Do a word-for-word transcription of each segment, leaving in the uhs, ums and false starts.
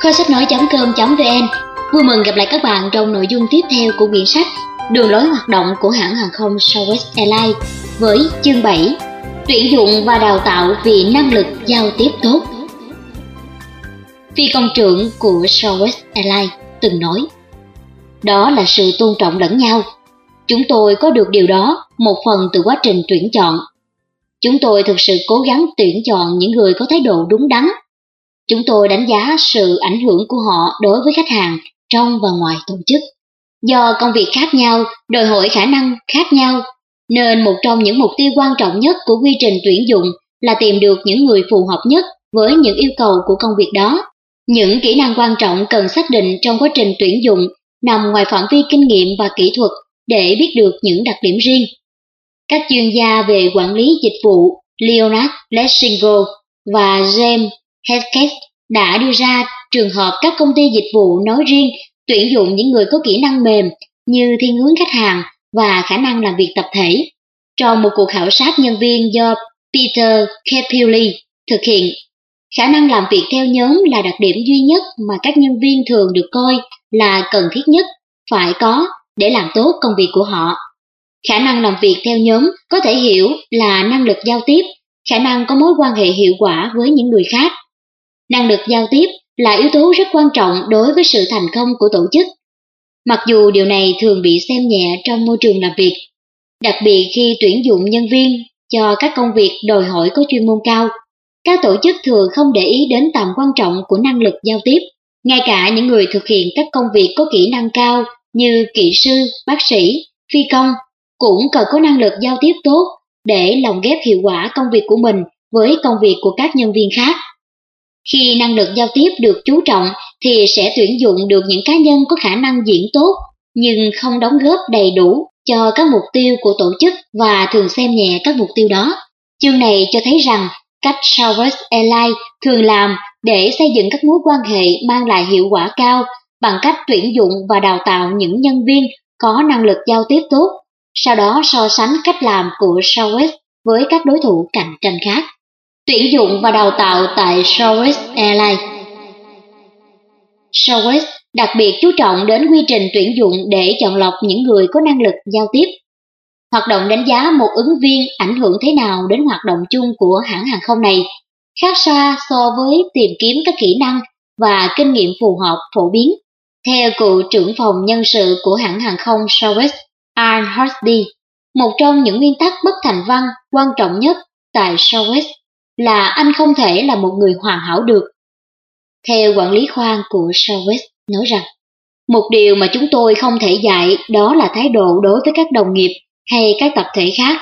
kho sách nói chấm com chấm vn vui mừng gặp lại các bạn trong nội dung tiếp theo của quyển sách Đường lối hoạt động của hãng hàng không Southwest Airlines với chương bảy tuyển dụng và đào tạo vì năng lực giao tiếp tốt. Phi công trưởng của Southwest Airlines từng nói, đó là sự tôn trọng lẫn nhau. Chúng tôi có được điều đó một phần từ quá trình tuyển chọn. Chúng tôi thực sự cố gắng tuyển chọn những người có thái độ đúng đắn. Chúng tôi đánh giá sự ảnh hưởng của họ đối với khách hàng trong và ngoài tổ chức. Do công việc khác nhau, đòi hỏi khả năng khác nhau, nên một trong những mục tiêu quan trọng nhất của quy trình tuyển dụng là tìm được những người phù hợp nhất với những yêu cầu của công việc đó. Những kỹ năng quan trọng cần xác định trong quá trình tuyển dụng nằm ngoài phạm vi kinh nghiệm và kỹ thuật để biết được những đặc điểm riêng. Các chuyên gia về quản lý dịch vụ Leonard Lessingo và James Hesketh đã đưa ra trường hợp các công ty dịch vụ nói riêng tuyển dụng những người có kỹ năng mềm như thiên hướng khách hàng và khả năng làm việc tập thể. Trong một cuộc khảo sát nhân viên do Peter Capulli thực hiện, khả năng làm việc theo nhóm là đặc điểm duy nhất mà các nhân viên thường được coi là cần thiết nhất phải có để làm tốt công việc của họ. Khả năng làm việc theo nhóm có thể hiểu là năng lực giao tiếp, khả năng có mối quan hệ hiệu quả với những người khác. Năng lực giao tiếp là yếu tố rất quan trọng đối với sự thành công của tổ chức, mặc dù điều này thường bị xem nhẹ trong môi trường làm việc, đặc biệt khi tuyển dụng nhân viên cho các công việc đòi hỏi có chuyên môn cao. Các tổ chức thường không để ý đến tầm quan trọng của năng lực giao tiếp. Ngay cả những người thực hiện các công việc có kỹ năng cao như kỹ sư, bác sĩ, phi công cũng cần có năng lực giao tiếp tốt để lồng ghép hiệu quả công việc của mình với công việc của các nhân viên khác. Khi năng lực giao tiếp được chú trọng thì sẽ tuyển dụng được những cá nhân có khả năng diễn tốt nhưng không đóng góp đầy đủ cho các mục tiêu của tổ chức và thường xem nhẹ các mục tiêu đó. Chương này cho thấy rằng cách Southwest Airlines thường làm để xây dựng các mối quan hệ mang lại hiệu quả cao bằng cách tuyển dụng và đào tạo những nhân viên có năng lực giao tiếp tốt, sau đó so sánh cách làm của Southwest với các đối thủ cạnh tranh khác. Tuyển dụng và đào tạo tại Southwest Airlines. Southwest đặc biệt chú trọng đến quy trình tuyển dụng để chọn lọc những người có năng lực giao tiếp. Hoạt động đánh giá một ứng viên ảnh hưởng thế nào đến hoạt động chung của hãng hàng không này, khác xa so với tìm kiếm các kỹ năng và kinh nghiệm phù hợp phổ biến. Theo cựu trưởng phòng nhân sự của hãng hàng không Southwest, Ian Hardy, một trong những nguyên tắc bất thành văn quan trọng nhất tại Southwest là anh không thể là một người hoàn hảo được. Theo quản lý khoang của Southwest nói rằng, một điều mà chúng tôi không thể dạy đó là thái độ đối với các đồng nghiệp hay các tập thể khác.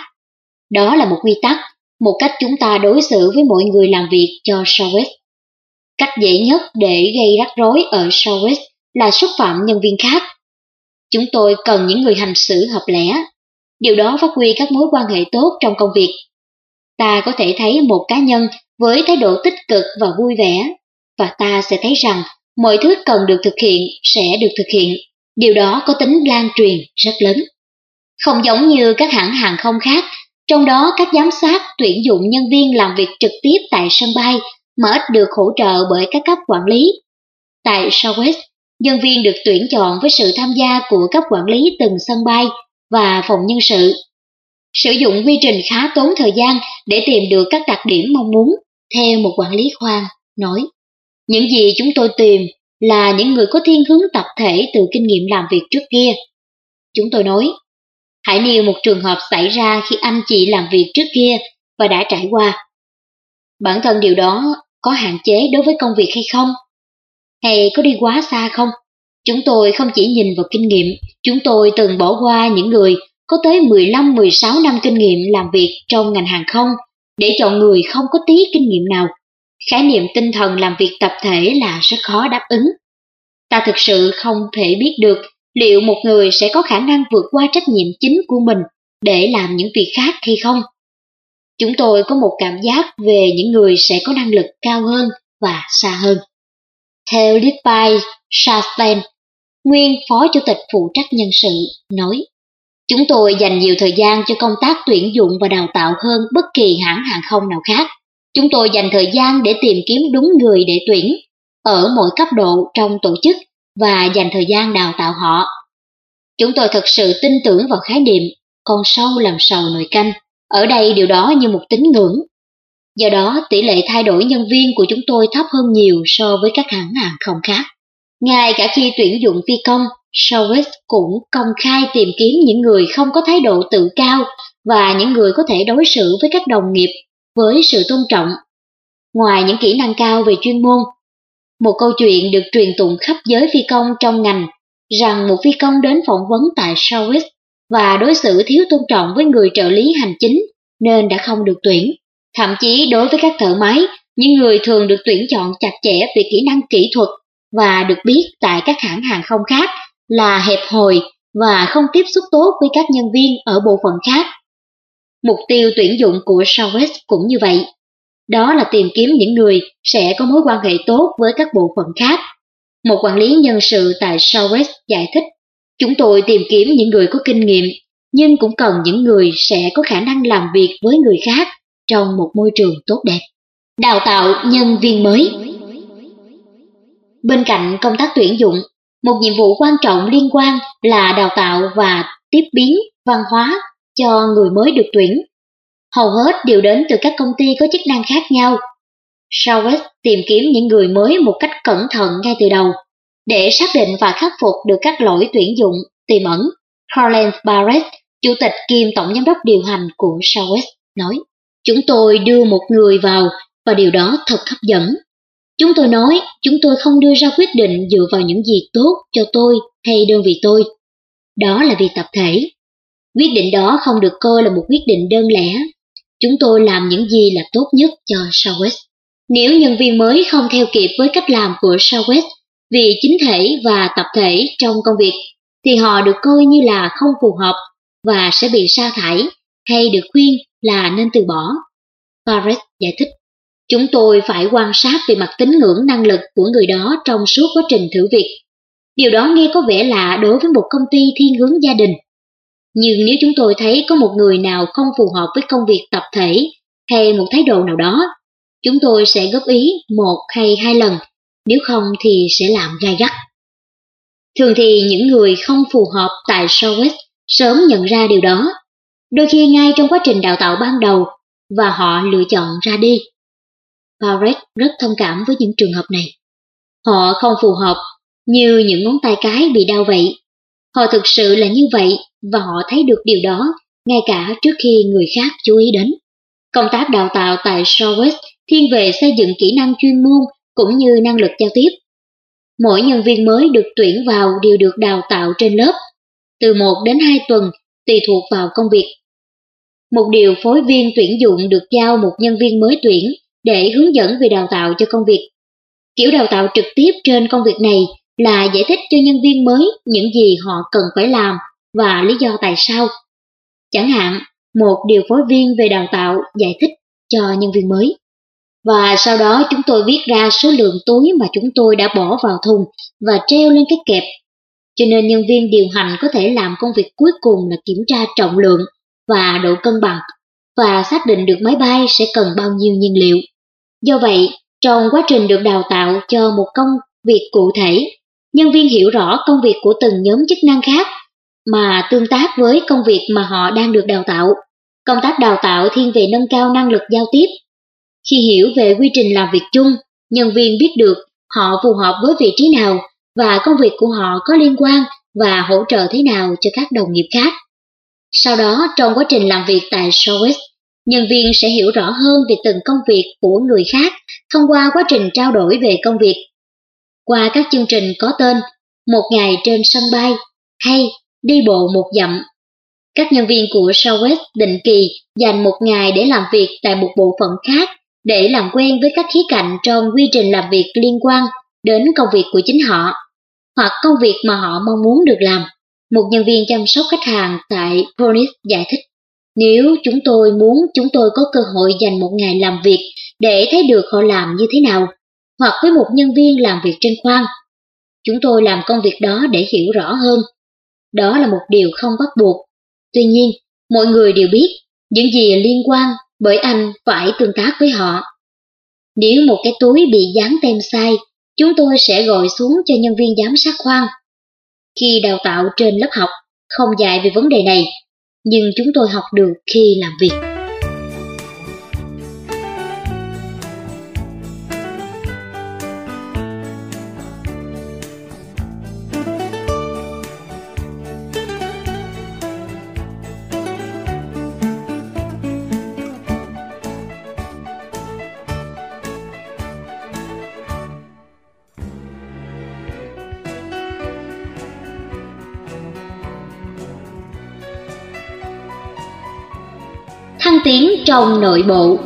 Đó là một quy tắc, một cách chúng ta đối xử với mọi người làm việc cho Southwest. Cách dễ nhất để gây rắc rối ở Southwest là xúc phạm nhân viên khác. Chúng tôi cần những người hành xử hợp lẽ. Điều đó phát huy các mối quan hệ tốt trong công việc. Ta có thể thấy một cá nhân với thái độ tích cực và vui vẻ, và ta sẽ thấy rằng mọi thứ cần được thực hiện sẽ được thực hiện. Điều đó có tính lan truyền rất lớn. Không giống như các hãng hàng không khác, trong đó các giám sát tuyển dụng nhân viên làm việc trực tiếp tại sân bay mà ít được hỗ trợ bởi các cấp quản lý. Tại Southwest, nhân viên được tuyển chọn với sự tham gia của cấp quản lý từng sân bay và phòng nhân sự. Sử dụng quy trình khá tốn thời gian để tìm được các đặc điểm mong muốn, theo một quản lý khoang nói. Những gì chúng tôi tìm là những người có thiên hướng tập thể từ kinh nghiệm làm việc trước kia. Chúng tôi nói, hãy nêu một trường hợp xảy ra khi anh chị làm việc trước kia và đã trải qua. Bản thân điều đó có hạn chế đối với công việc hay không? Hay có đi quá xa không? Chúng tôi không chỉ nhìn vào kinh nghiệm, chúng tôi từng bỏ qua những người có tới mười lăm mười sáu năm kinh nghiệm làm việc trong ngành hàng không để chọn người không có tí kinh nghiệm nào. Khái niệm tinh thần làm việc tập thể là rất khó đáp ứng. Ta thực sự không thể biết được liệu một người sẽ có khả năng vượt qua trách nhiệm chính của mình để làm những việc khác hay không. Chúng tôi có một cảm giác về những người sẽ có năng lực cao hơn và xa hơn. Theo Lippy Chastain, nguyên phó chủ tịch phụ trách nhân sự, nói, chúng tôi dành nhiều thời gian cho công tác tuyển dụng và đào tạo hơn bất kỳ hãng hàng không nào khác. Chúng tôi dành thời gian để tìm kiếm đúng người để tuyển. ở mỗi cấp độ trong tổ chức và dành thời gian đào tạo họ. Chúng tôi thật sự tin tưởng vào khái niệm con sâu làm sầu nồi canh, ở đây điều đó như một tín ngưỡng. Do đó, tỷ lệ thay đổi nhân viên của chúng tôi thấp hơn nhiều so với các hãng hàng không khác. Ngay cả khi tuyển dụng phi công, Southwest cũng công khai tìm kiếm những người không có thái độ tự cao và những người có thể đối xử với các đồng nghiệp với sự tôn trọng. Ngoài những kỹ năng cao về chuyên môn, một câu chuyện được truyền tụng khắp giới phi công trong ngành rằng một phi công đến phỏng vấn tại Southwest và đối xử thiếu tôn trọng với người trợ lý hành chính nên đã không được tuyển. Thậm chí đối với các thợ máy, những người thường được tuyển chọn chặt chẽ về kỹ năng kỹ thuật và được biết tại các hãng hàng không khác là hẹp hòi và không tiếp xúc tốt với các nhân viên ở bộ phận khác. Mục tiêu tuyển dụng của Southwest cũng như vậy. Đó là tìm kiếm những người sẽ có mối quan hệ tốt với các bộ phận khác. Một quản lý nhân sự tại Southwest giải thích, chúng tôi tìm kiếm những người có kinh nghiệm, nhưng cũng cần những người sẽ có khả năng làm việc với người khác trong một môi trường tốt đẹp. Đào tạo nhân viên mới. Bên cạnh công tác tuyển dụng, một nhiệm vụ quan trọng liên quan là đào tạo và tiếp biến văn hóa cho người mới được tuyển. Hầu hết đều đến từ các công ty có chức năng khác nhau. Southwest tìm kiếm những người mới một cách cẩn thận ngay từ đầu, để xác định và khắc phục được các lỗi tuyển dụng tiềm ẩn. Collins Barrett, chủ tịch kiêm tổng giám đốc điều hành của Southwest, nói, chúng tôi đưa một người vào và điều đó thật hấp dẫn. Chúng tôi nói, chúng tôi không đưa ra quyết định dựa vào những gì tốt cho tôi hay đơn vị tôi. Đó là việc tập thể. Quyết định đó không được coi là một quyết định đơn lẻ. Chúng tôi làm những gì là tốt nhất cho Southwest. Nếu nhân viên mới không theo kịp với cách làm của Southwest vì chính thể và tập thể trong công việc, thì họ được coi như là không phù hợp và sẽ bị sa thải hay được khuyên là nên từ bỏ. Barrett giải thích, chúng tôi phải quan sát về mặt tín ngưỡng năng lực của người đó trong suốt quá trình thử việc. Điều đó nghe có vẻ lạ đối với một công ty thiên hướng gia đình. Nhưng nếu chúng tôi thấy có một người nào không phù hợp với công việc tập thể hay một thái độ nào đó, chúng tôi sẽ góp ý một hay hai lần, nếu không thì sẽ làm gai gắt. Thường thì những người không phù hợp tại Southwest sớm nhận ra điều đó, đôi khi ngay trong quá trình đào tạo ban đầu, và họ lựa chọn ra đi. Barrett rất thông cảm với những trường hợp này. Họ không phù hợp, như những ngón tay cái bị đau vậy. Họ thực sự là như vậy và họ thấy được điều đó ngay cả trước khi người khác chú ý đến. Công tác đào tạo tại Southwest thiên về xây dựng kỹ năng chuyên môn cũng như năng lực giao tiếp. Mỗi nhân viên mới được tuyển vào đều được đào tạo trên lớp, từ một đến hai tuần tùy thuộc vào công việc. Một điều phối viên tuyển dụng được giao một nhân viên mới tuyển để hướng dẫn về đào tạo cho công việc. Kiểu đào tạo trực tiếp trên công việc này là giải thích cho nhân viên mới những gì họ cần phải làm và lý do tại sao. Chẳng hạn, một điều phối viên về đào tạo giải thích cho nhân viên mới. Và sau đó chúng tôi viết ra số lượng túi mà chúng tôi đã bỏ vào thùng và treo lên cái kẹp. Cho nên nhân viên điều hành có thể làm công việc cuối cùng là kiểm tra trọng lượng và độ cân bằng và xác định được máy bay sẽ cần bao nhiêu nhiên liệu. Do vậy, trong quá trình được đào tạo cho một công việc cụ thể, nhân viên hiểu rõ công việc của từng nhóm chức năng khác mà tương tác với công việc mà họ đang được đào tạo. Công tác đào tạo thiên về nâng cao năng lực giao tiếp. Khi hiểu về quy trình làm việc chung, nhân viên biết được họ phù hợp với vị trí nào và công việc của họ có liên quan và hỗ trợ thế nào cho các đồng nghiệp khác. Sau đó, trong quá trình làm việc tại Southwest, nhân viên sẽ hiểu rõ hơn về từng công việc của người khác thông qua quá trình trao đổi về công việc. Qua các chương trình có tên Một ngày trên sân bay hay Đi bộ một dặm. Các nhân viên của Southwest định kỳ dành một ngày để làm việc tại một bộ phận khác để làm quen với các khía cạnh trong quy trình làm việc liên quan đến công việc của chính họ, hoặc công việc mà họ mong muốn được làm. Một nhân viên chăm sóc khách hàng tại Phoenix giải thích, nếu chúng tôi muốn chúng tôi có cơ hội dành một ngày làm việc để thấy được họ làm như thế nào, hoặc với một nhân viên làm việc trên khoang. Chúng tôi làm công việc đó để hiểu rõ hơn. Đó là một điều không bắt buộc. Tuy nhiên, mọi người đều biết những gì liên quan bởi anh phải tương tác với họ. Nếu một cái túi bị dán tem sai, chúng tôi sẽ gọi xuống cho nhân viên giám sát khoang. Khi đào tạo trên lớp học, không dạy về vấn đề này, nhưng chúng tôi học được khi làm việc. Thăng tiến trong nội bộ.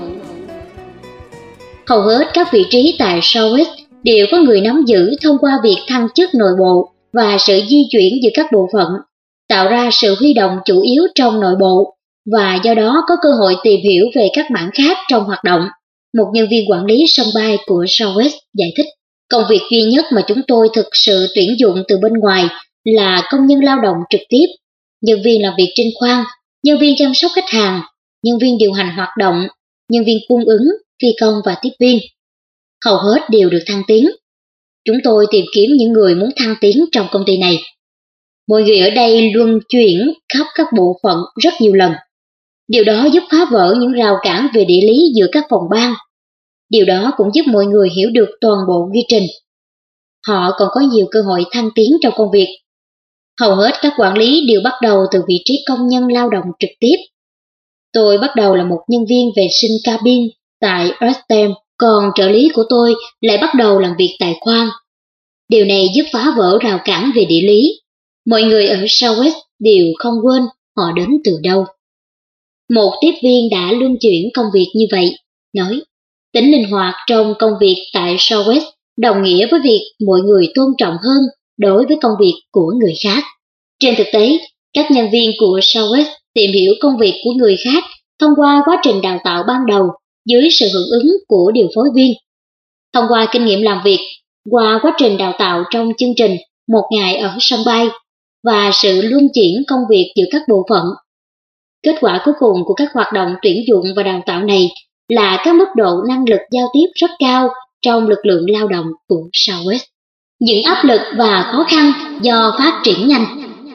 Hầu hết các vị trí tại Southwest đều có người nắm giữ thông qua việc thăng chức nội bộ và sự di chuyển giữa các bộ phận, tạo ra sự huy động chủ yếu trong nội bộ và do đó có cơ hội tìm hiểu về các mảng khác trong hoạt động. Một nhân viên quản lý sân bay của Southwest giải thích, công việc duy nhất mà chúng tôi thực sự tuyển dụng từ bên ngoài là công nhân lao động trực tiếp, nhân viên làm việc trên khoang, nhân viên chăm sóc khách hàng, nhân viên điều hành hoạt động, nhân viên cung ứng, phi công và tiếp viên. Hầu hết đều được thăng tiến. Chúng tôi tìm kiếm những người muốn thăng tiến trong công ty này. Mọi người ở đây luân chuyển khắp các bộ phận rất nhiều lần. Điều đó giúp phá vỡ những rào cản về địa lý giữa các phòng ban. Điều đó cũng giúp mọi người hiểu được toàn bộ quy trình. Họ còn có nhiều cơ hội thăng tiến trong công việc. Hầu hết các quản lý đều bắt đầu từ vị trí công nhân lao động trực tiếp. Tôi bắt đầu là một nhân viên vệ sinh cabin tại Eustem, còn trợ lý của tôi lại bắt đầu làm việc tại khoang. Điều này giúp phá vỡ rào cản về địa lý. Mọi người ở Southwest đều không quên họ đến từ đâu. Một tiếp viên đã luân chuyển công việc như vậy, nói, tính linh hoạt trong công việc tại Southwest đồng nghĩa với việc mọi người tôn trọng hơn đối với công việc của người khác. Trên thực tế, các nhân viên của Southwest tìm hiểu công việc của người khác thông qua quá trình đào tạo ban đầu dưới sự hưởng ứng của điều phối viên. Thông qua kinh nghiệm làm việc, qua quá trình đào tạo trong chương trình một ngày ở sân bay và sự luân chuyển công việc giữa các bộ phận. Kết quả cuối cùng của các hoạt động tuyển dụng và đào tạo này là các mức độ năng lực giao tiếp rất cao trong lực lượng lao động của Southwest. Những áp lực và khó khăn do phát triển nhanh.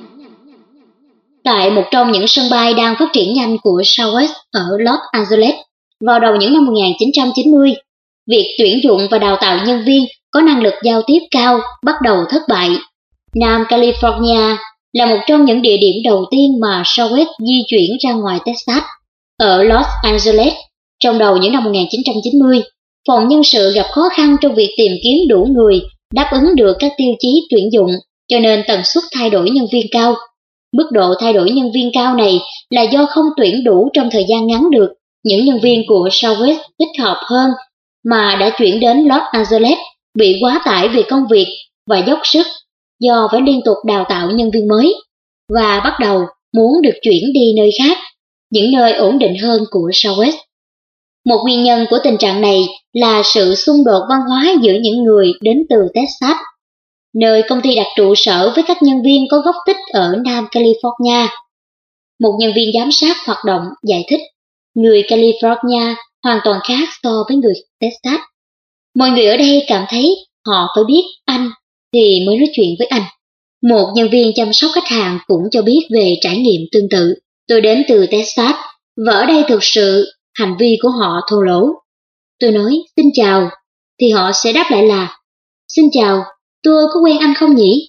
Tại một trong những sân bay đang phát triển nhanh của Southwest ở Los Angeles, vào đầu những năm một nghìn chín trăm chín mươi, việc tuyển dụng và đào tạo nhân viên có năng lực giao tiếp cao bắt đầu thất bại. Nam California là một trong những địa điểm đầu tiên mà Southwest di chuyển ra ngoài Texas. Ở Los Angeles, trong đầu những năm một nghìn chín trăm chín mươi, phòng nhân sự gặp khó khăn trong việc tìm kiếm đủ người đáp ứng được các tiêu chí tuyển dụng, cho nên tần suất thay đổi nhân viên cao. Mức độ thay đổi nhân viên cao này là do không tuyển đủ trong thời gian ngắn được những nhân viên của Southwest thích hợp hơn mà đã chuyển đến Los Angeles bị quá tải về công việc và dốc sức do phải liên tục đào tạo nhân viên mới và bắt đầu muốn được chuyển đi nơi khác, những nơi ổn định hơn của Southwest. Một nguyên nhân của tình trạng này là sự xung đột văn hóa giữa những người đến từ Texas, nơi công ty đặt trụ sở với các nhân viên có gốc tích ở Nam California. Một nhân viên giám sát hoạt động giải thích, người California hoàn toàn khác so với người Texas. Mọi người ở đây cảm thấy họ phải biết Anh thì mới nói chuyện với anh. Một nhân viên chăm sóc khách hàng cũng cho biết về trải nghiệm tương tự. Tôi đến từ Texas, và ở đây thực sự hành vi của họ thô lỗ. Tôi nói xin chào, thì họ sẽ đáp lại là xin chào, tôi có quen anh không nhỉ?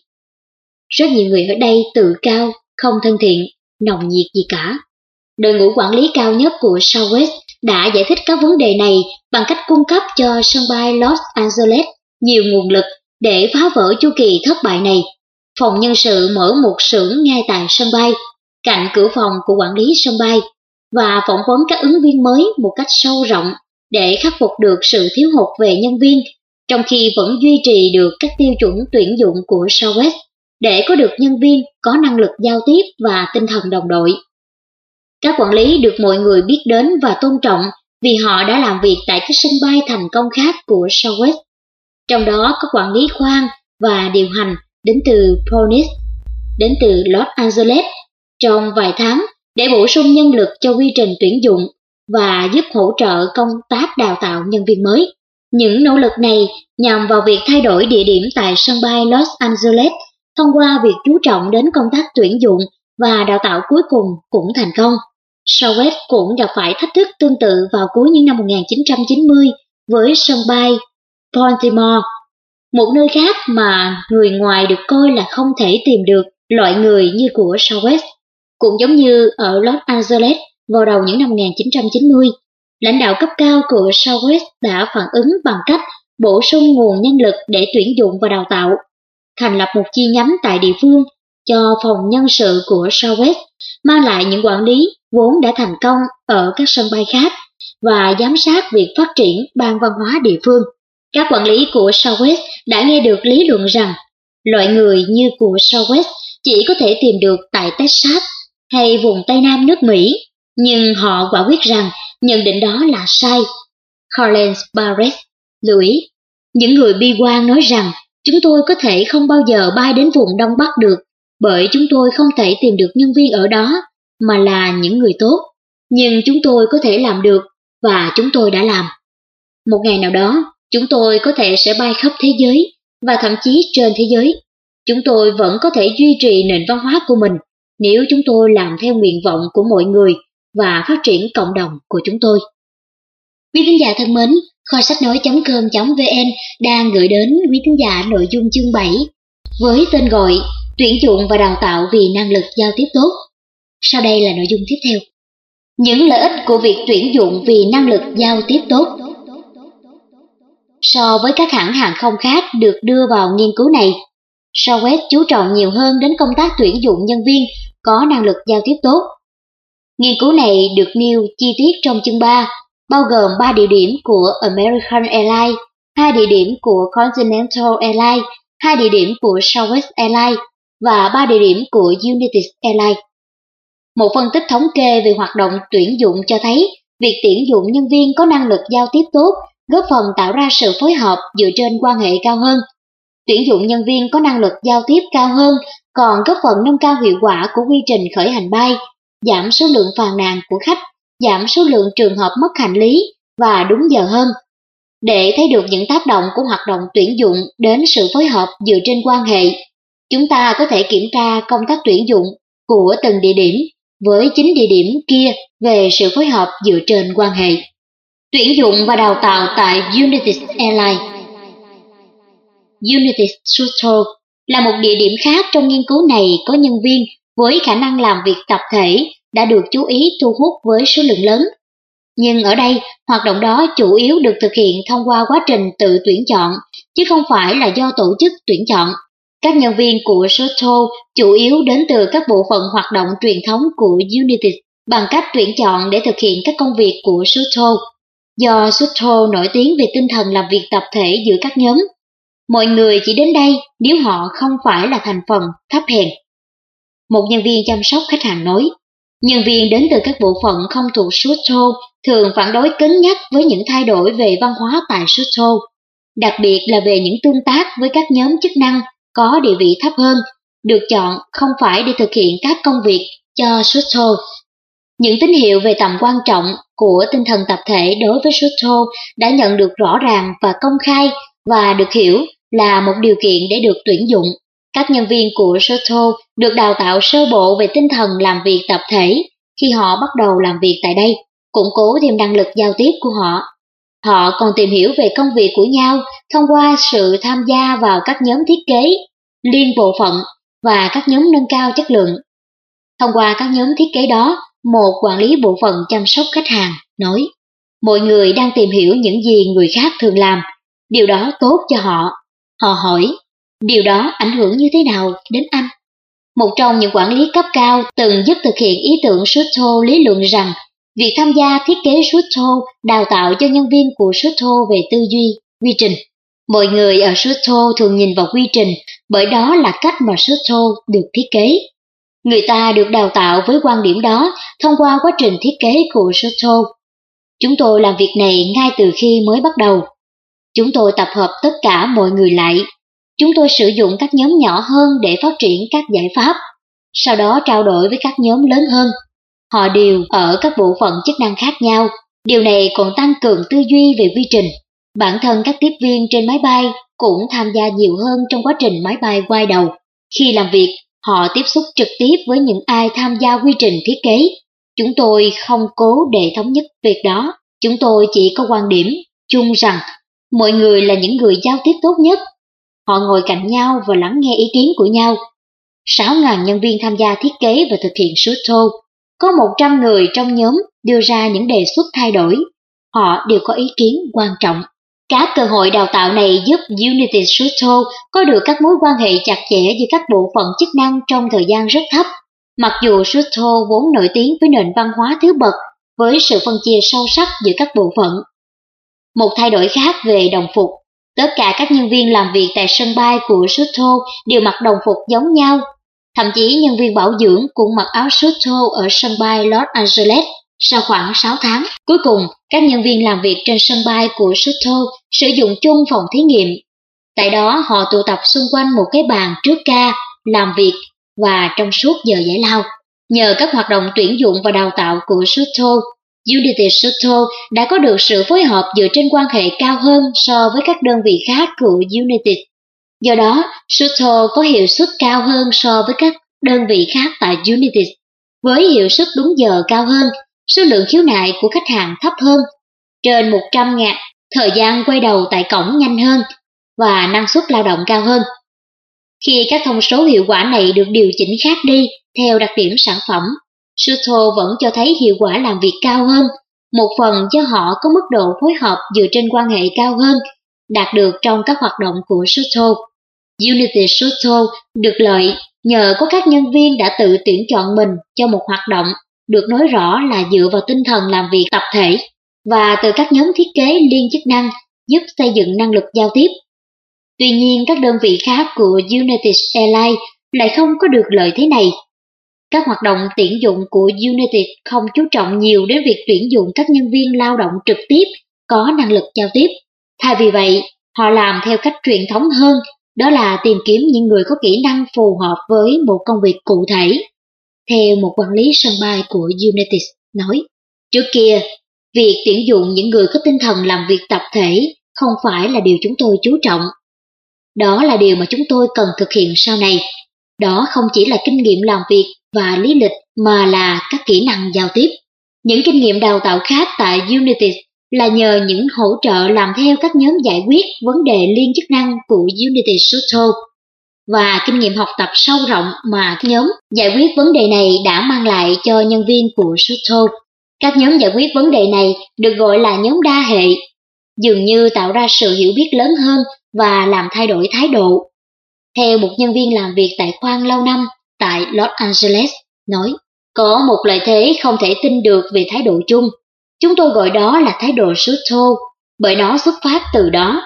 Rất nhiều người ở đây tự cao, không thân thiện, nồng nhiệt gì cả. Đội ngũ quản lý cao nhất của Southwest đã giải thích các vấn đề này bằng cách cung cấp cho sân bay Los Angeles nhiều nguồn lực để phá vỡ chu kỳ thất bại này. Phòng nhân sự mở một xưởng ngay tại sân bay, cạnh cửa phòng của quản lý sân bay, và phỏng vấn các ứng viên mới một cách sâu rộng để khắc phục được sự thiếu hụt về nhân viên, trong khi vẫn duy trì được các tiêu chuẩn tuyển dụng của Southwest để có được nhân viên có năng lực giao tiếp và tinh thần đồng đội. Các quản lý được mọi người biết đến và tôn trọng vì họ đã làm việc tại các sân bay thành công khác của Southwest. Trong đó có quản lý khoang và điều hành đến từ Phoenix, đến từ Los Angeles trong vài tháng để bổ sung nhân lực cho quy trình tuyển dụng và giúp hỗ trợ công tác đào tạo nhân viên mới. Những nỗ lực này nhằm vào việc thay đổi địa điểm tại sân bay Los Angeles thông qua việc chú trọng đến công tác tuyển dụng và đào tạo cuối cùng cũng thành công. Southwest cũng gặp phải thách thức tương tự vào cuối những năm một nghìn chín trăm chín mươi với sân bay Baltimore, một nơi khác mà người ngoài được coi là không thể tìm được loại người như của Southwest. Cũng giống như ở Los Angeles vào đầu những năm một nghìn chín trăm chín mươi, lãnh đạo cấp cao của Southwest đã phản ứng bằng cách bổ sung nguồn nhân lực để tuyển dụng và đào tạo, thành lập một chi nhánh tại địa phương cho phòng nhân sự của Southwest, mang lại những quản lý vốn đã thành công ở các sân bay khác và giám sát việc phát triển ban văn hóa địa phương. Các quản lý của Southwest đã nghe được lý luận rằng loại người như của Southwest chỉ có thể tìm được tại Texas hay vùng Tây Nam nước Mỹ, nhưng họ quả quyết rằng nhận định đó là sai. Collins Barrett lưu ý, những người bi quan nói rằng chúng tôi có thể không bao giờ bay đến vùng Đông Bắc được bởi chúng tôi không thể tìm được nhân viên ở đó mà là những người tốt. Nhưng chúng tôi có thể làm được và chúng tôi đã làm. Một ngày nào đó, chúng tôi có thể sẽ bay khắp thế giới và thậm chí trên thế giới. Chúng tôi vẫn có thể duy trì nền văn hóa của mình nếu chúng tôi làm theo nguyện vọng của mọi người và phát triển cộng đồng của chúng tôi. Quý khán giả thân mến, kho sách nói chấm com chấm vn đang gửi đến quý khán giả nội dung chương bảy với tên gọi Tuyển dụng và đào tạo vì năng lực giao tiếp tốt. Sau đây là nội dung tiếp theo. Những lợi ích của việc tuyển dụng vì năng lực giao tiếp tốt. So với các hãng hàng không khác được đưa vào nghiên cứu này, Southwest chú trọng nhiều hơn đến công tác tuyển dụng nhân viên có năng lực giao tiếp tốt. Nghiên cứu này được nêu chi tiết trong chương ba, bao gồm ba địa điểm của American Airlines, hai địa điểm của Continental Airlines, hai địa điểm của Southwest Airlines và ba địa điểm của United Airlines. Một phân tích thống kê về hoạt động tuyển dụng cho thấy việc tuyển dụng nhân viên có năng lực giao tiếp tốt góp phần tạo ra sự phối hợp dựa trên quan hệ cao hơn. Tuyển dụng nhân viên có năng lực giao tiếp cao hơn còn góp phần nâng cao hiệu quả của quy trình khởi hành bay, giảm số lượng phàn nàn của khách, giảm số lượng trường hợp mất hành lý và đúng giờ hơn. Để thấy được những tác động của hoạt động tuyển dụng đến sự phối hợp dựa trên quan hệ, chúng ta có thể kiểm tra công tác tuyển dụng của từng địa điểm với chín địa điểm kia về sự phối hợp dựa trên quan hệ. Tuyển dụng và đào tạo tại United Airlines. United Shuttle là một địa điểm khác trong nghiên cứu này có nhân viên với khả năng làm việc tập thể đã được chú ý thu hút với số lượng lớn. Nhưng ở đây, hoạt động đó chủ yếu được thực hiện thông qua quá trình tự tuyển chọn, chứ không phải là do tổ chức tuyển chọn. Các nhân viên của Shuttle chủ yếu đến từ các bộ phận hoạt động truyền thống của United bằng cách tuyển chọn để thực hiện các công việc của Shuttle. Do Shuttle nổi tiếng về tinh thần làm việc tập thể giữa các nhóm, mọi người chỉ đến đây nếu họ không phải là thành phần thấp hèn. Một nhân viên chăm sóc khách hàng nói, nhân viên đến từ các bộ phận không thuộc Shuttle thường phản đối cứng nhắc với những thay đổi về văn hóa tại Shuttle, đặc biệt là về những tương tác với các nhóm chức năng có địa vị thấp hơn, được chọn không phải để thực hiện các công việc cho Shuttle. Những tín hiệu về tầm quan trọng của tinh thần tập thể đối với Shuttle đã nhận được rõ ràng và công khai và được hiểu là một điều kiện để được tuyển dụng. Các nhân viên của Shuttle được đào tạo sơ bộ về tinh thần làm việc tập thể khi họ bắt đầu làm việc tại đây, củng cố thêm năng lực giao tiếp của họ. Họ còn tìm hiểu về công việc của nhau thông qua sự tham gia vào các nhóm thiết kế, liên bộ phận và các nhóm nâng cao chất lượng. Thông qua các nhóm thiết kế đó, một quản lý bộ phận chăm sóc khách hàng nói, mọi người đang tìm hiểu những gì người khác thường làm, điều đó tốt cho họ. Họ hỏi, điều đó ảnh hưởng như thế nào đến anh? Một trong những quản lý cấp cao từng giúp thực hiện ý tưởng Shuttle lý luận rằng việc tham gia thiết kế Shuttle đào tạo cho nhân viên của Shuttle về tư duy, quy trình. Mọi người ở Shuttle thường nhìn vào quy trình bởi đó là cách mà Shuttle được thiết kế. Người ta được đào tạo với quan điểm đó thông qua quá trình thiết kế của Shuttle. Chúng tôi làm việc này ngay từ khi mới bắt đầu. Chúng tôi tập hợp tất cả mọi người lại. Chúng tôi sử dụng các nhóm nhỏ hơn để phát triển các giải pháp, sau đó trao đổi với các nhóm lớn hơn. Họ đều ở các bộ phận chức năng khác nhau. Điều này còn tăng cường tư duy về quy trình. Bản thân các tiếp viên trên máy bay cũng tham gia nhiều hơn trong quá trình máy bay quay đầu. Khi làm việc, họ tiếp xúc trực tiếp với những ai tham gia quy trình thiết kế. Chúng tôi không cố để thống nhất việc đó, chúng tôi chỉ có quan điểm chung rằng mọi người là những người giao tiếp tốt nhất. Họ ngồi cạnh nhau và lắng nghe ý kiến của nhau. sáu nghìn nhân viên tham gia thiết kế và thực hiện shuttle. Có một trăm người trong nhóm đưa ra những đề xuất thay đổi. Họ đều có ý kiến quan trọng. Các cơ hội đào tạo này giúp United Shuttle có được các mối quan hệ chặt chẽ giữa các bộ phận chức năng trong thời gian rất thấp. Mặc dù Shuttle vốn nổi tiếng với nền văn hóa thứ bậc, với sự phân chia sâu sắc giữa các bộ phận. Một thay đổi khác về đồng phục. Tất cả các nhân viên làm việc tại sân bay của Shuttle đều mặc đồng phục giống nhau. Thậm chí nhân viên bảo dưỡng cũng mặc áo Shuttle ở sân bay Los Angeles sau khoảng sáu tháng. Cuối cùng, các nhân viên làm việc trên sân bay của Shuttle sử dụng chung phòng thí nghiệm. Tại đó họ tụ tập xung quanh một cái bàn trước ca, làm việc và trong suốt giờ giải lao. Nhờ các hoạt động tuyển dụng và đào tạo của Shuttle, United Shuttle đã có được sự phối hợp dựa trên quan hệ cao hơn so với các đơn vị khác của United. Do đó, Shuttle có hiệu suất cao hơn so với các đơn vị khác tại United. Với hiệu suất đúng giờ cao hơn, số lượng khiếu nại của khách hàng thấp hơn, trên một trăm nghìn, thời gian quay đầu tại cổng nhanh hơn và năng suất lao động cao hơn. Khi các thông số hiệu quả này được điều chỉnh khác đi theo đặc điểm sản phẩm, Shuttle vẫn cho thấy hiệu quả làm việc cao hơn, một phần do họ có mức độ phối hợp dựa trên quan hệ cao hơn, đạt được trong các hoạt động của Shuttle. United Shuttle được lợi nhờ có các nhân viên đã tự tuyển chọn mình cho một hoạt động, được nói rõ là dựa vào tinh thần làm việc tập thể, và từ các nhóm thiết kế liên chức năng giúp xây dựng năng lực giao tiếp. Tuy nhiên, các đơn vị khác của United Airlines lại không có được lợi thế này. Các hoạt động tuyển dụng của United không chú trọng nhiều đến việc tuyển dụng các nhân viên lao động trực tiếp có năng lực giao tiếp. Thay vì vậy, họ làm theo cách truyền thống hơn, đó là tìm kiếm những người có kỹ năng phù hợp với một công việc cụ thể. Theo một quản lý sân bay của United nói, trước kia, việc tuyển dụng những người có tinh thần làm việc tập thể không phải là điều chúng tôi chú trọng. Đó là điều mà chúng tôi cần thực hiện sau này. Đó không chỉ là kinh nghiệm làm việc và lý lịch mà là các kỹ năng giao tiếp. Những kinh nghiệm đào tạo khác tại United là nhờ những hỗ trợ làm theo các nhóm giải quyết vấn đề liên chức năng của United Shuttle và kinh nghiệm học tập sâu rộng mà nhóm giải quyết vấn đề này đã mang lại cho nhân viên của Shuttle. Các nhóm giải quyết vấn đề này được gọi là nhóm đa hệ, dường như tạo ra sự hiểu biết lớn hơn và làm thay đổi thái độ. Theo một nhân viên làm việc tại khoang lâu năm tại Los Angeles nói, có một lợi thế không thể tin được về thái độ chung. Chúng tôi gọi đó là thái độ Shuttle, bởi nó xuất phát từ đó.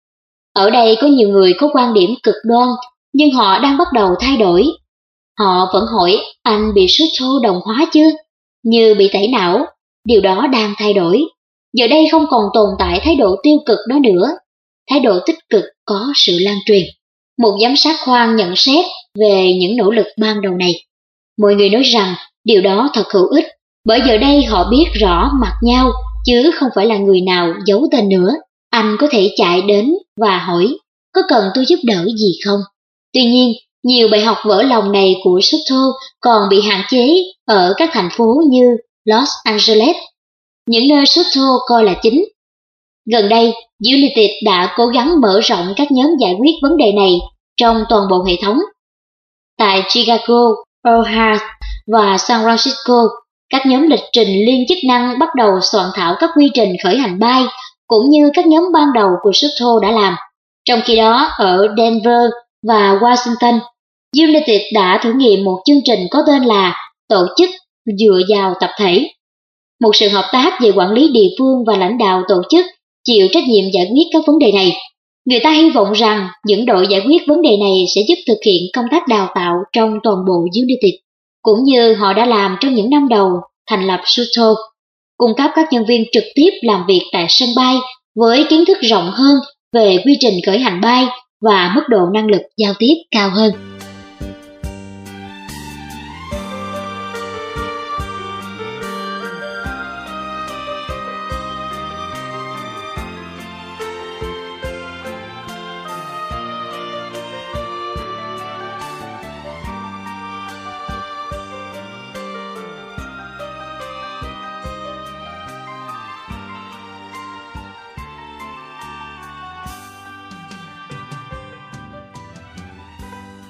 Ở đây có nhiều người có quan điểm cực đoan, nhưng họ đang bắt đầu thay đổi. Họ vẫn hỏi, anh bị Shuttle đồng hóa chưa? Như bị tẩy não, điều đó đang thay đổi. Giờ đây không còn tồn tại thái độ tiêu cực đó nữa. Thái độ tích cực có sự lan truyền. Một giám sát khoang nhận xét về những nỗ lực ban đầu này. Mọi người nói rằng điều đó thật hữu ích, bởi giờ đây họ biết rõ mặt nhau, chứ không phải là người nào giấu tên nữa. Anh có thể chạy đến và hỏi, có cần tôi giúp đỡ gì không? Tuy nhiên, nhiều bài học vỡ lòng này của Shuttle còn bị hạn chế ở các thành phố như Los Angeles, những nơi Shuttle coi là chính. Gần đây, United đã cố gắng mở rộng các nhóm giải quyết vấn đề này trong toàn bộ hệ thống. Tại Chicago, O'Hare và San Francisco, các nhóm lịch trình liên chức năng bắt đầu soạn thảo các quy trình khởi hành bay, cũng như các nhóm ban đầu của Shuttle đã làm. Trong khi đó, ở Denver và Washington, United đã thử nghiệm một chương trình có tên là tổ chức dựa vào tập thể. Một sự hợp tác về quản lý địa phương và lãnh đạo tổ chức chịu trách nhiệm giải quyết các vấn đề này. Người ta hy vọng rằng những đội giải quyết vấn đề này sẽ giúp thực hiện công tác đào tạo trong toàn bộ United, cũng như họ đã làm trong những năm đầu thành lập Shuttle, cung cấp các nhân viên trực tiếp làm việc tại sân bay với kiến thức rộng hơn về quy trình khởi hành bay và mức độ năng lực giao tiếp cao hơn.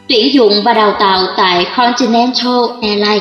Tuyển dụng và đào tạo tại Continental Airlines.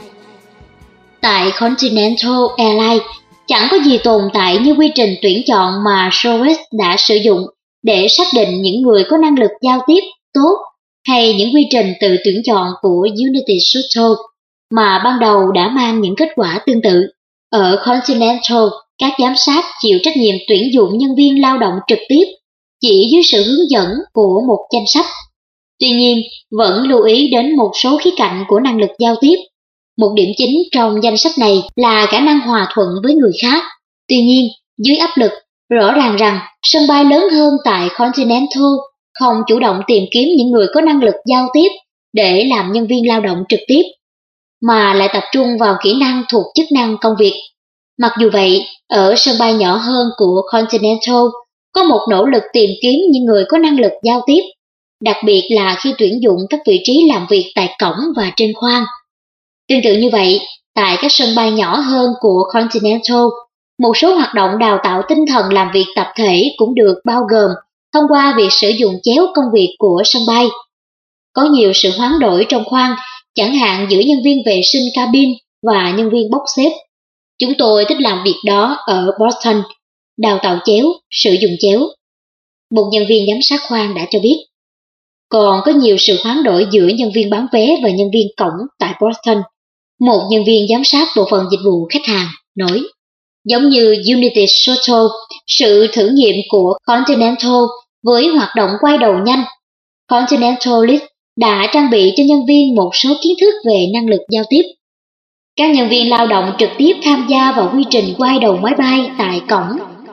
Tại Continental Airlines, chẳng có gì tồn tại như quy trình tuyển chọn mà Southwest đã sử dụng để xác định những người có năng lực giao tiếp tốt, hay những quy trình tự tuyển chọn của United Shuttle mà ban đầu đã mang những kết quả tương tự. Ở Continental, các giám sát chịu trách nhiệm tuyển dụng nhân viên lao động trực tiếp, chỉ dưới sự hướng dẫn của một danh sách. Tuy nhiên, vẫn lưu ý đến một số khía cạnh của năng lực giao tiếp. Một điểm chính trong danh sách này là khả năng hòa thuận với người khác. Tuy nhiên, dưới áp lực, rõ ràng rằng sân bay lớn hơn tại Continental không chủ động tìm kiếm những người có năng lực giao tiếp để làm nhân viên lao động trực tiếp, mà lại tập trung vào kỹ năng thuộc chức năng công việc. Mặc dù vậy, ở sân bay nhỏ hơn của Continental có một nỗ lực tìm kiếm những người có năng lực giao tiếp, đặc biệt là khi tuyển dụng các vị trí làm việc tại cổng và trên khoang. Tương tự như vậy, tại các sân bay nhỏ hơn của Continental, một số hoạt động đào tạo tinh thần làm việc tập thể cũng được bao gồm thông qua việc sử dụng chéo công việc của sân bay. Có nhiều sự hoán đổi trong khoang, chẳng hạn giữa nhân viên vệ sinh cabin và nhân viên bốc xếp. Chúng tôi thích làm việc đó ở Boston, đào tạo chéo, sử dụng chéo. Một nhân viên giám sát khoang đã cho biết. Còn có nhiều sự hoán đổi giữa nhân viên bán vé và nhân viên cổng tại Boston. Một nhân viên giám sát bộ phận dịch vụ khách hàng nói. Giống như United Shuttle, sự thử nghiệm của Continental với hoạt động quay đầu nhanh, Continental Lead đã trang bị cho nhân viên một số kiến thức về năng lực giao tiếp. Các nhân viên lao động trực tiếp tham gia vào quy trình quay đầu máy bay tại cổng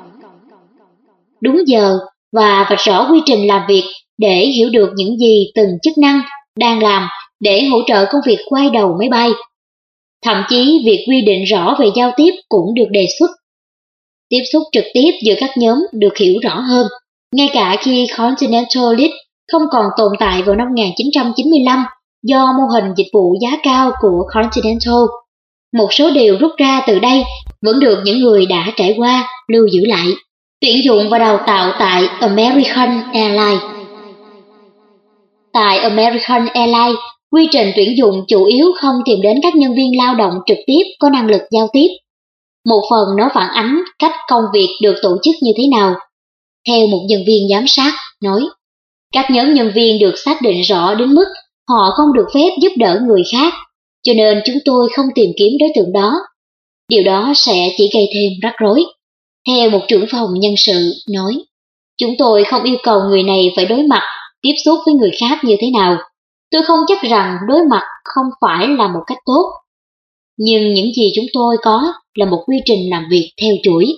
đúng giờ và vạch rõ quy trình làm việc để hiểu được những gì từng chức năng đang làm để hỗ trợ công việc quay đầu máy bay. Thậm chí việc quy định rõ về giao tiếp cũng được đề xuất. Tiếp xúc trực tiếp giữa các nhóm được hiểu rõ hơn, ngay cả khi Continental Lead không còn tồn tại vào năm một nghìn chín trăm chín mươi lăm do mô hình dịch vụ giá cao của Continental. Một số điều rút ra từ đây vẫn được những người đã trải qua lưu giữ lại. Tuyển dụng và đào tạo tại American Airlines. Tại American Airlines, quy trình tuyển dụng chủ yếu không tìm đến các nhân viên lao động trực tiếp có năng lực giao tiếp. Một phần nó phản ánh cách công việc được tổ chức như thế nào. Theo một nhân viên giám sát nói, các nhóm nhân viên được xác định rõ đến mức họ không được phép giúp đỡ người khác, cho nên chúng tôi không tìm kiếm đối tượng đó. Điều đó sẽ chỉ gây thêm rắc rối. Theo một trưởng phòng nhân sự nói, chúng tôi không yêu cầu người này phải đối mặt, tiếp xúc với người khác như thế nào. Tôi không chắc rằng đối mặt không phải là một cách tốt. Nhưng những gì chúng tôi có là một quy trình làm việc theo chuỗi.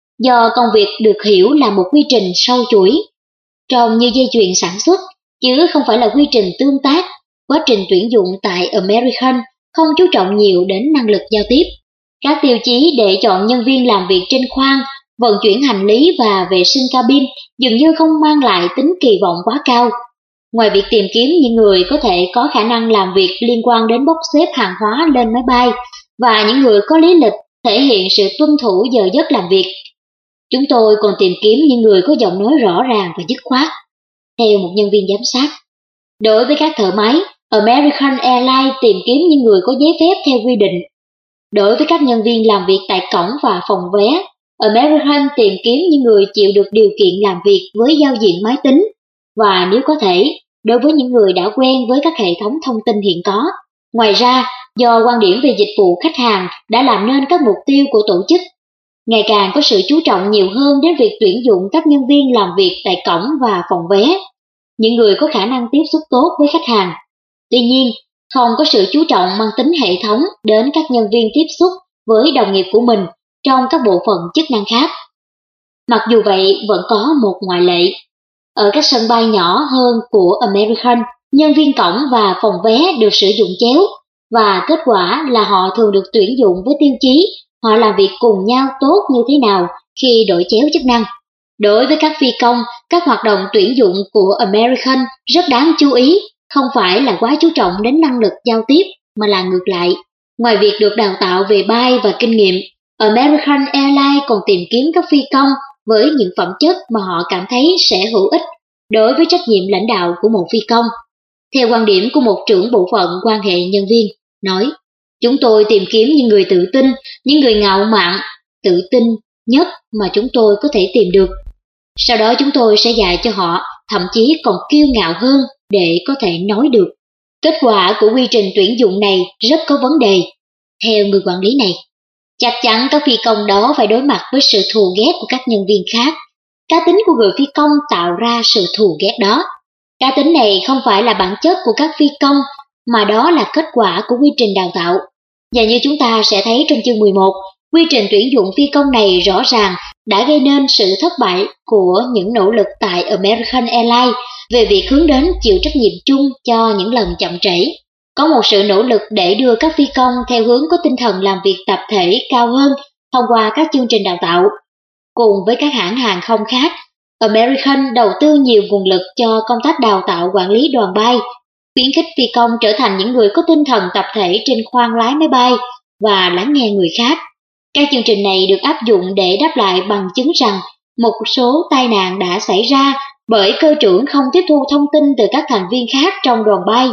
Do công việc được hiểu là một quy trình sâu chuỗi, trông như dây chuyền sản xuất, chứ không phải là quy trình tương tác. Quá trình tuyển dụng tại American không chú trọng nhiều đến năng lực giao tiếp. Các tiêu chí để chọn nhân viên làm việc trên khoang, vận chuyển hành lý và vệ sinh cabin dường như không mang lại tính kỳ vọng quá cao. Ngoài việc tìm kiếm những người có thể có khả năng làm việc liên quan đến bốc xếp hàng hóa lên máy bay và những người có lý lịch thể hiện sự tuân thủ giờ giấc làm việc, chúng tôi còn tìm kiếm những người có giọng nói rõ ràng và dứt khoát. Theo một nhân viên giám sát, đối với các thợ máy, American Airlines tìm kiếm những người có giấy phép theo quy định. Đối với các nhân viên làm việc tại cổng và phòng vé, American tìm kiếm những người chịu được điều kiện làm việc với giao diện máy tính và nếu có thể, đối với những người đã quen với các hệ thống thông tin hiện có. Ngoài ra, do quan điểm về dịch vụ khách hàng đã làm nên các mục tiêu của tổ chức, ngày càng có sự chú trọng nhiều hơn đến việc tuyển dụng các nhân viên làm việc tại cổng và phòng vé, những người có khả năng tiếp xúc tốt với khách hàng. Tuy nhiên, không có sự chú trọng mang tính hệ thống đến các nhân viên tiếp xúc với đồng nghiệp của mình trong các bộ phận chức năng khác. Mặc dù vậy, vẫn có một ngoại lệ. Ở các sân bay nhỏ hơn của American, nhân viên cổng và phòng vé được sử dụng chéo, và kết quả là họ thường được tuyển dụng với tiêu chí họ làm việc cùng nhau tốt như thế nào khi đổi chéo chức năng. Đối với các phi công, các hoạt động tuyển dụng của American rất đáng chú ý, không phải là quá chú trọng đến năng lực giao tiếp, mà là ngược lại. Ngoài việc được đào tạo về bay và kinh nghiệm, American Airlines còn tìm kiếm các phi công với những phẩm chất mà họ cảm thấy sẽ hữu ích đối với trách nhiệm lãnh đạo của một phi công. Theo quan điểm của một trưởng bộ phận quan hệ nhân viên, nói, chúng tôi tìm kiếm những người tự tin, những người ngạo mạn, tự tin nhất mà chúng tôi có thể tìm được. Sau đó chúng tôi sẽ dạy cho họ, thậm chí còn kiêu ngạo hơn để có thể nói được. Kết quả của quy trình tuyển dụng này rất có vấn đề. Theo người quản lý này, chắc chắn các phi công đó phải đối mặt với sự thù ghét của các nhân viên khác. Cá tính của người phi công tạo ra sự thù ghét đó. Cá tính này không phải là bản chất của các phi công, mà đó là kết quả của quy trình đào tạo. Và như chúng ta sẽ thấy trong chương mười một, quy trình tuyển dụng phi công này rõ ràng đã gây nên sự thất bại của những nỗ lực tại American Airlines về việc hướng đến chịu trách nhiệm chung cho những lần chậm trễ. Có một sự nỗ lực để đưa các phi công theo hướng có tinh thần làm việc tập thể cao hơn thông qua các chương trình đào tạo. Cùng với các hãng hàng không khác, American đầu tư nhiều nguồn lực cho công tác đào tạo quản lý đoàn bay, khuyến khích phi công trở thành những người có tinh thần tập thể trên khoang lái máy bay và lắng nghe người khác. Các chương trình này được áp dụng để đáp lại bằng chứng rằng một số tai nạn đã xảy ra bởi cơ trưởng không tiếp thu thông tin từ các thành viên khác trong đoàn bay,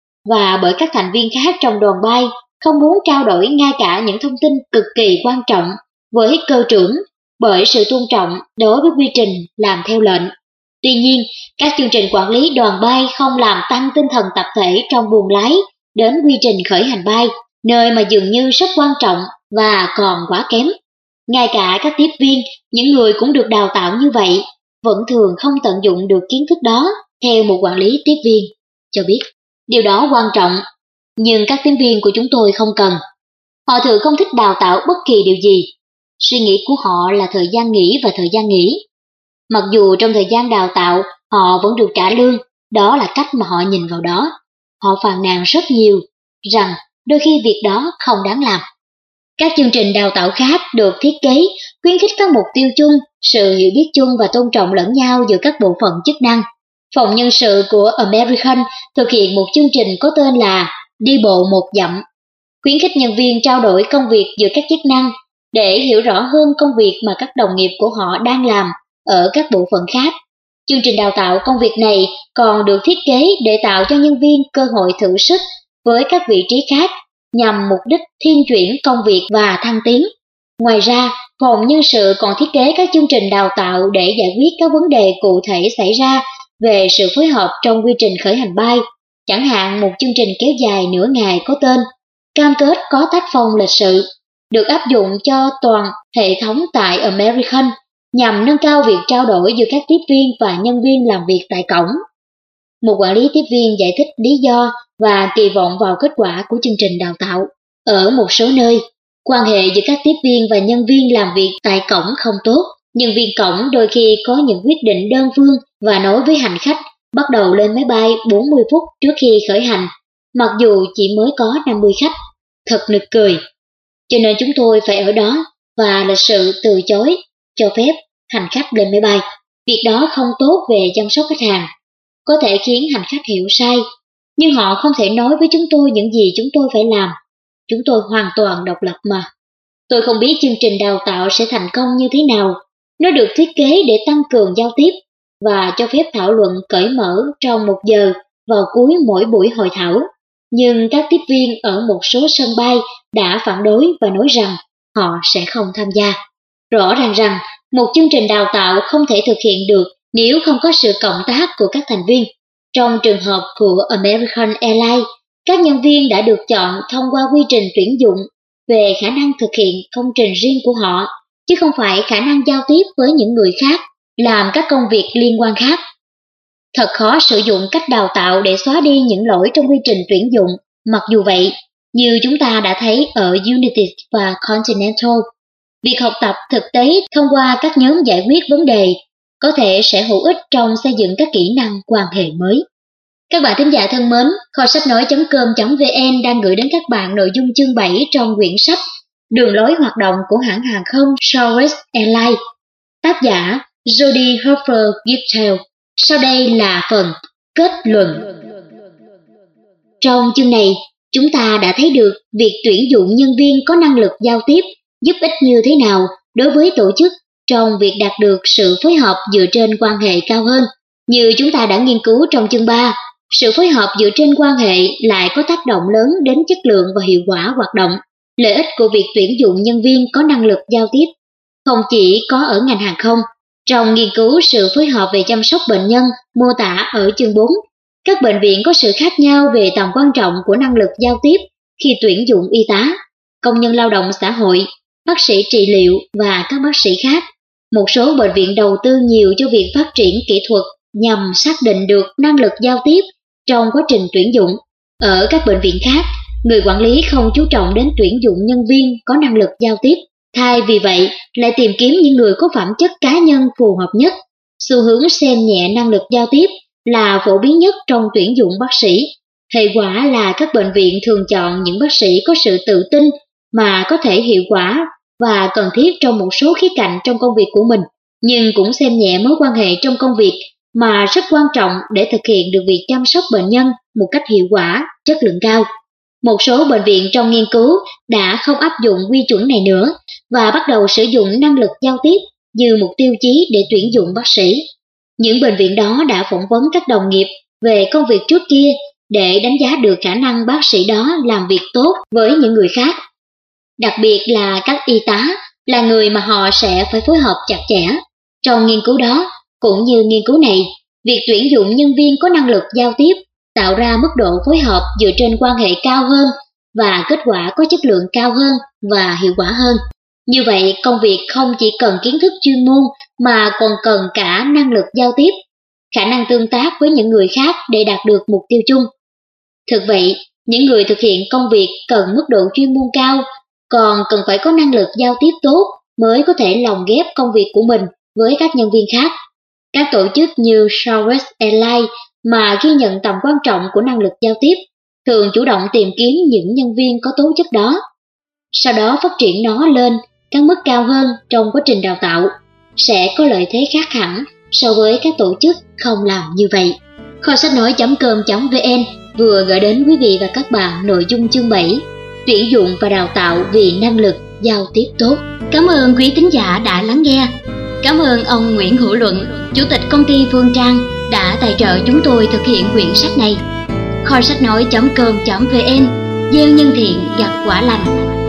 và bởi các thành viên khác trong đoàn bay không muốn trao đổi ngay cả những thông tin cực kỳ quan trọng với cơ trưởng bởi sự tôn trọng đối với quy trình làm theo lệnh. Tuy nhiên, các chương trình quản lý đoàn bay không làm tăng tinh thần tập thể trong buồng lái đến quy trình khởi hành bay, nơi mà dường như rất quan trọng và còn quá kém. Ngay cả các tiếp viên, những người cũng được đào tạo như vậy, vẫn thường không tận dụng được kiến thức đó, theo một quản lý tiếp viên cho biết. Điều đó quan trọng, nhưng các tiếp viên của chúng tôi không cần. Họ thường không thích đào tạo bất kỳ điều gì. Suy nghĩ của họ là thời gian nghỉ và thời gian nghỉ. Mặc dù trong thời gian đào tạo, họ vẫn được trả lương, đó là cách mà họ nhìn vào đó. Họ phàn nàn rất nhiều, rằng đôi khi việc đó không đáng làm. Các chương trình đào tạo khác được thiết kế, khuyến khích các mục tiêu chung, sự hiểu biết chung và tôn trọng lẫn nhau giữa các bộ phận chức năng. Phòng nhân sự của American thực hiện một chương trình có tên là Đi bộ một dặm, khuyến khích nhân viên trao đổi công việc giữa các chức năng để hiểu rõ hơn công việc mà các đồng nghiệp của họ đang làm ở các bộ phận khác. Chương trình đào tạo công việc này còn được thiết kế để tạo cho nhân viên cơ hội thử sức với các vị trí khác nhằm mục đích thiên chuyển công việc và thăng tiến. Ngoài ra, phòng nhân sự còn thiết kế các chương trình đào tạo để giải quyết các vấn đề cụ thể xảy ra về sự phối hợp trong quy trình khởi hành bay, chẳng hạn một chương trình kéo dài nửa ngày có tên Cam kết có tác phong lịch sự, được áp dụng cho toàn hệ thống tại American nhằm nâng cao việc trao đổi giữa các tiếp viên và nhân viên làm việc tại cổng. Một quản lý tiếp viên giải thích lý do và kỳ vọng vào kết quả của chương trình đào tạo. Ở một số nơi, quan hệ giữa các tiếp viên và nhân viên làm việc tại cổng không tốt. Nhân viên cổng đôi khi có những quyết định đơn phương và nói với hành khách bắt đầu lên máy bay bốn mươi phút trước khi khởi hành, mặc dù chỉ mới có năm mươi khách. Thật nực cười. Cho nên chúng tôi phải ở đó và lịch sự từ chối cho phép hành khách lên máy bay. Việc đó không tốt về chăm sóc khách hàng, có thể khiến hành khách hiểu sai, nhưng họ không thể nói với chúng tôi những gì chúng tôi phải làm. Chúng tôi hoàn toàn độc lập mà. Tôi không biết chương trình đào tạo sẽ thành công như thế nào. Nó được thiết kế để tăng cường giao tiếp và cho phép thảo luận cởi mở trong một giờ vào cuối mỗi buổi hội thảo. Nhưng các tiếp viên ở một số sân bay đã phản đối và nói rằng họ sẽ không tham gia. Rõ ràng rằng một chương trình đào tạo không thể thực hiện được nếu không có sự cộng tác của các thành viên. Trong trường hợp của American Airlines, các nhân viên đã được chọn thông qua quy trình tuyển dụng về khả năng thực hiện công trình riêng của họ, chứ không phải khả năng giao tiếp với những người khác, làm các công việc liên quan khác. Thật khó sử dụng cách đào tạo để xóa đi những lỗi trong quy trình tuyển dụng. Mặc dù vậy, như chúng ta đã thấy ở United và Continental, việc học tập thực tế thông qua các nhóm giải quyết vấn đề có thể sẽ hữu ích trong xây dựng các kỹ năng quan hệ mới. Các bạn thính giả thân mến, kho sách nói chấm com chấm vn đang gửi đến các bạn nội dung chương bảy trong quyển sách Đường lối hoạt động của hãng hàng không Southwest Airlines, tác giả Jody Hoffer Gittel. Sau đây là phần kết luận. Trong chương này, chúng ta đã thấy được việc tuyển dụng nhân viên có năng lực giao tiếp giúp ích như thế nào đối với tổ chức trong việc đạt được sự phối hợp dựa trên quan hệ cao hơn. Như chúng ta đã nghiên cứu trong chương ba, Sự phối hợp dựa trên quan hệ lại có tác động lớn đến chất lượng và hiệu quả hoạt động. Lợi ích của việc tuyển dụng nhân viên có năng lực giao tiếp không chỉ có ở ngành hàng không. Trong nghiên cứu sự phối hợp về chăm sóc bệnh nhân mô tả ở chương bốn, các bệnh viện có sự khác nhau về tầm quan trọng của năng lực giao tiếp khi tuyển dụng y tá, công nhân lao động xã hội, bác sĩ trị liệu và các bác sĩ khác. Một số bệnh viện đầu tư nhiều cho việc phát triển kỹ thuật nhằm xác định được năng lực giao tiếp trong quá trình tuyển dụng. Ở các bệnh viện khác, người quản lý không chú trọng đến tuyển dụng nhân viên có năng lực giao tiếp, thay vì vậy lại tìm kiếm những người có phẩm chất cá nhân phù hợp nhất. Xu hướng xem nhẹ năng lực giao tiếp là phổ biến nhất trong tuyển dụng bác sĩ. Hệ quả là các bệnh viện thường chọn những bác sĩ có sự tự tin mà có thể hiệu quả và cần thiết trong một số khía cạnh trong công việc của mình, nhưng cũng xem nhẹ mối quan hệ trong công việc mà rất quan trọng để thực hiện được việc chăm sóc bệnh nhân một cách hiệu quả, chất lượng cao. Một số bệnh viện trong nghiên cứu đã không áp dụng quy chuẩn này nữa và bắt đầu sử dụng năng lực giao tiếp như một tiêu chí để tuyển dụng bác sĩ. Những bệnh viện đó đã phỏng vấn các đồng nghiệp về công việc trước kia để đánh giá được khả năng bác sĩ đó làm việc tốt với những người khác. Đặc biệt là các y tá là người mà họ sẽ phải phối hợp chặt chẽ. Trong nghiên cứu đó, cũng như nghiên cứu này, việc tuyển dụng nhân viên có năng lực giao tiếp tạo ra mức độ phối hợp dựa trên quan hệ cao hơn và kết quả có chất lượng cao hơn và hiệu quả hơn. Như vậy, công việc không chỉ cần kiến thức chuyên môn mà còn cần cả năng lực giao tiếp, khả năng tương tác với những người khác để đạt được mục tiêu chung. Thực vậy, những người thực hiện công việc cần mức độ chuyên môn cao, còn cần phải có năng lực giao tiếp tốt mới có thể lồng ghép công việc của mình với các nhân viên khác. Các tổ chức như Southwest Airlines mà ghi nhận tầm quan trọng của năng lực giao tiếp thường chủ động tìm kiếm những nhân viên có tố chất đó, sau đó phát triển nó lên các mức cao hơn trong quá trình đào tạo, sẽ có lợi thế khác hẳn so với các tổ chức không làm như vậy. Kho sách nói chấm com chấm vn vừa gửi đến quý vị và các bạn nội dung chương bảy, tuyển dụng và đào tạo vì năng lực giao tiếp tốt. Cảm ơn quý thính giả đã lắng nghe. Cảm ơn ông Nguyễn Hữu Luận, Chủ tịch công ty Phương Trang đã tài trợ chúng tôi thực hiện quyển sách này. Kho sách nói chấm com chấm vn, gieo nhân thiện gặt quả lành.